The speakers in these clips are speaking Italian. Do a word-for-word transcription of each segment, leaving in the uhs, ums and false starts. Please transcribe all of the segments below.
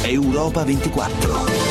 Europa ventiquattro.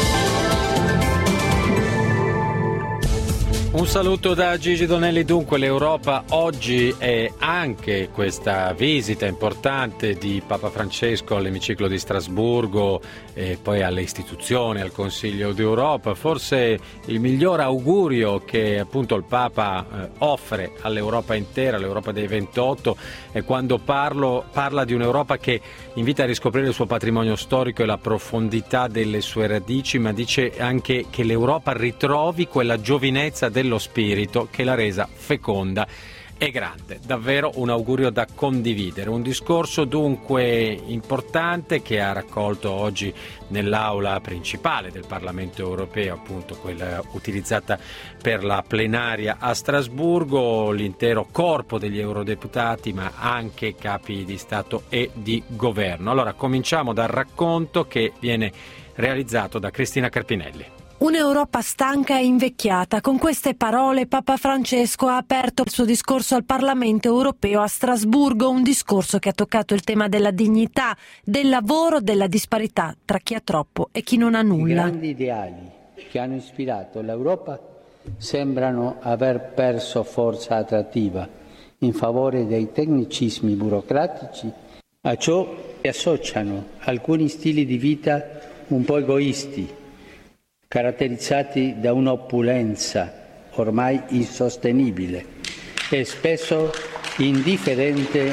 Un saluto da Gigi Donelli. Dunque l'Europa oggi è anche questa visita importante di Papa Francesco all'emiciclo di Strasburgo e poi alle istituzioni, al Consiglio d'Europa. Forse il miglior augurio che appunto il Papa eh, offre all'Europa intera, all'Europa dei ventotto, è quando parlo, parla di un'Europa che invita a riscoprire il suo patrimonio storico e la profondità delle sue radici, ma dice anche che l'Europa ritrovi quella giovinezza dello spirito che l'ha resa feconda e grande. Davvero un augurio da condividere. Un discorso dunque importante che ha raccolto oggi nell'aula principale del Parlamento europeo, appunto quella utilizzata per la plenaria a Strasburgo, l'intero corpo degli eurodeputati, ma anche capi di Stato e di Governo. Allora cominciamo dal racconto che viene realizzato da Cristina Carpinelli. Un'Europa stanca e invecchiata. Con queste parole Papa Francesco ha aperto il suo discorso al Parlamento europeo a Strasburgo, un discorso che ha toccato il tema della dignità, del lavoro, della disparità tra chi ha troppo e chi non ha nulla. I grandi ideali che hanno ispirato l'Europa sembrano aver perso forza attrattiva in favore dei tecnicismi burocratici. A ciò si associano alcuni stili di vita un po' egoisti, caratterizzati da un'opulenza ormai insostenibile e spesso indifferente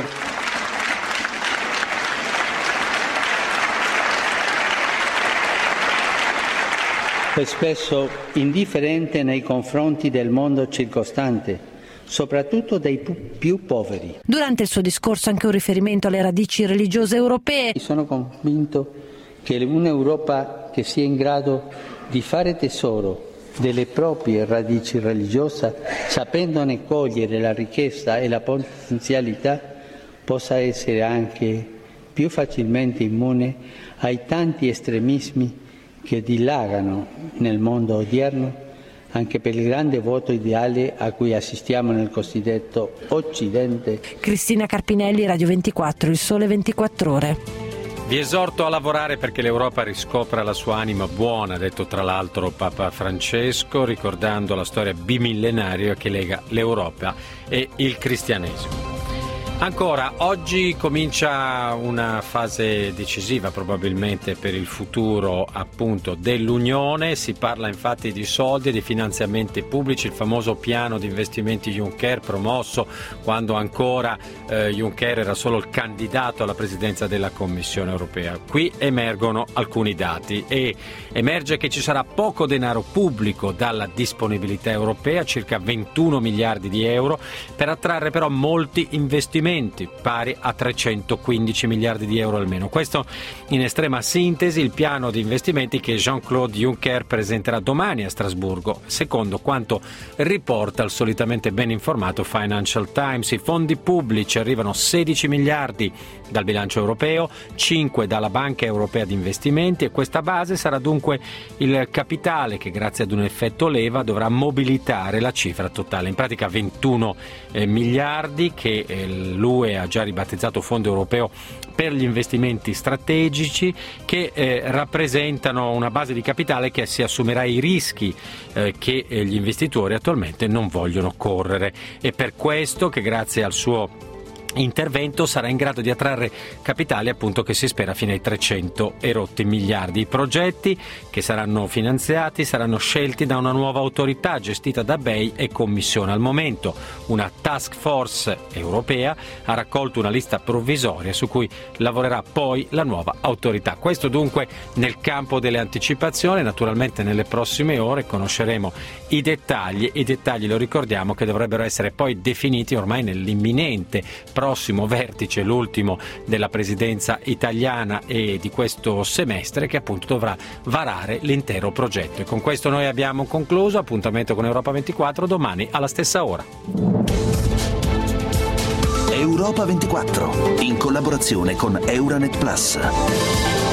e spesso indifferente nei confronti del mondo circostante, soprattutto dei più poveri. Durante il suo discorso anche un riferimento alle radici religiose europee. Sono convinto che un'Europa che sia in grado di fare tesoro delle proprie radici religiose, sapendone cogliere la ricchezza e la potenzialità, possa essere anche più facilmente immune ai tanti estremismi che dilagano nel mondo odierno, anche per il grande vuoto ideale a cui assistiamo nel cosiddetto Occidente. Cristina Carpinelli, Radio ventiquattro, Il Sole ventiquattro Ore. Vi esorto a lavorare perché l'Europa riscopra la sua anima buona, ha detto tra l'altro Papa Francesco, ricordando la storia bimillenaria che lega l'Europa e il cristianesimo. Ancora, oggi comincia una fase decisiva probabilmente per il futuro appunto dell'Unione. Si parla infatti di soldi e di finanziamenti pubblici, il famoso piano di investimenti Juncker promosso quando ancora eh, Juncker era solo il candidato alla presidenza della Commissione europea. Qui emergono alcuni dati e emerge che ci sarà poco denaro pubblico dalla disponibilità europea, circa ventuno miliardi di euro, per attrarre però molti investimenti pari a trecentoquindici miliardi di euro almeno. Questo in estrema sintesi il piano di investimenti che Jean-Claude Juncker presenterà domani a Strasburgo, secondo quanto riporta il solitamente ben informato Financial Times. I fondi pubblici arrivano sedici miliardi dal bilancio europeo, cinque dalla Banca Europea di Investimenti e questa base sarà dunque il capitale che grazie ad un effetto leva dovrà mobilitare la cifra totale, in pratica ventuno eh, miliardi che eh, l'U E ha già ribattezzato Fondo Europeo per gli investimenti strategici, che eh, rappresentano una base di capitale che si assumerà i rischi eh, che eh, gli investitori attualmente non vogliono correre. E per questo che grazie al suo intervento sarà in grado di attrarre capitali appunto che si spera fino ai trecento e rotti miliardi. I progetti che saranno finanziati saranno scelti da una nuova autorità gestita da B E I e Commissione. Al momento una task force europea ha raccolto una lista provvisoria su cui lavorerà poi la nuova autorità. Questo dunque nel campo delle anticipazioni. Naturalmente nelle prossime ore conosceremo i dettagli. I dettagli lo ricordiamo che dovrebbero essere poi definiti ormai nell'imminente prossimo vertice, l'ultimo della presidenza italiana e di questo semestre, che appunto dovrà varare l'intero progetto. E con questo noi abbiamo concluso. Appuntamento con Europa ventiquattro domani alla stessa ora. Europa ventiquattro in collaborazione con Euranet Plus.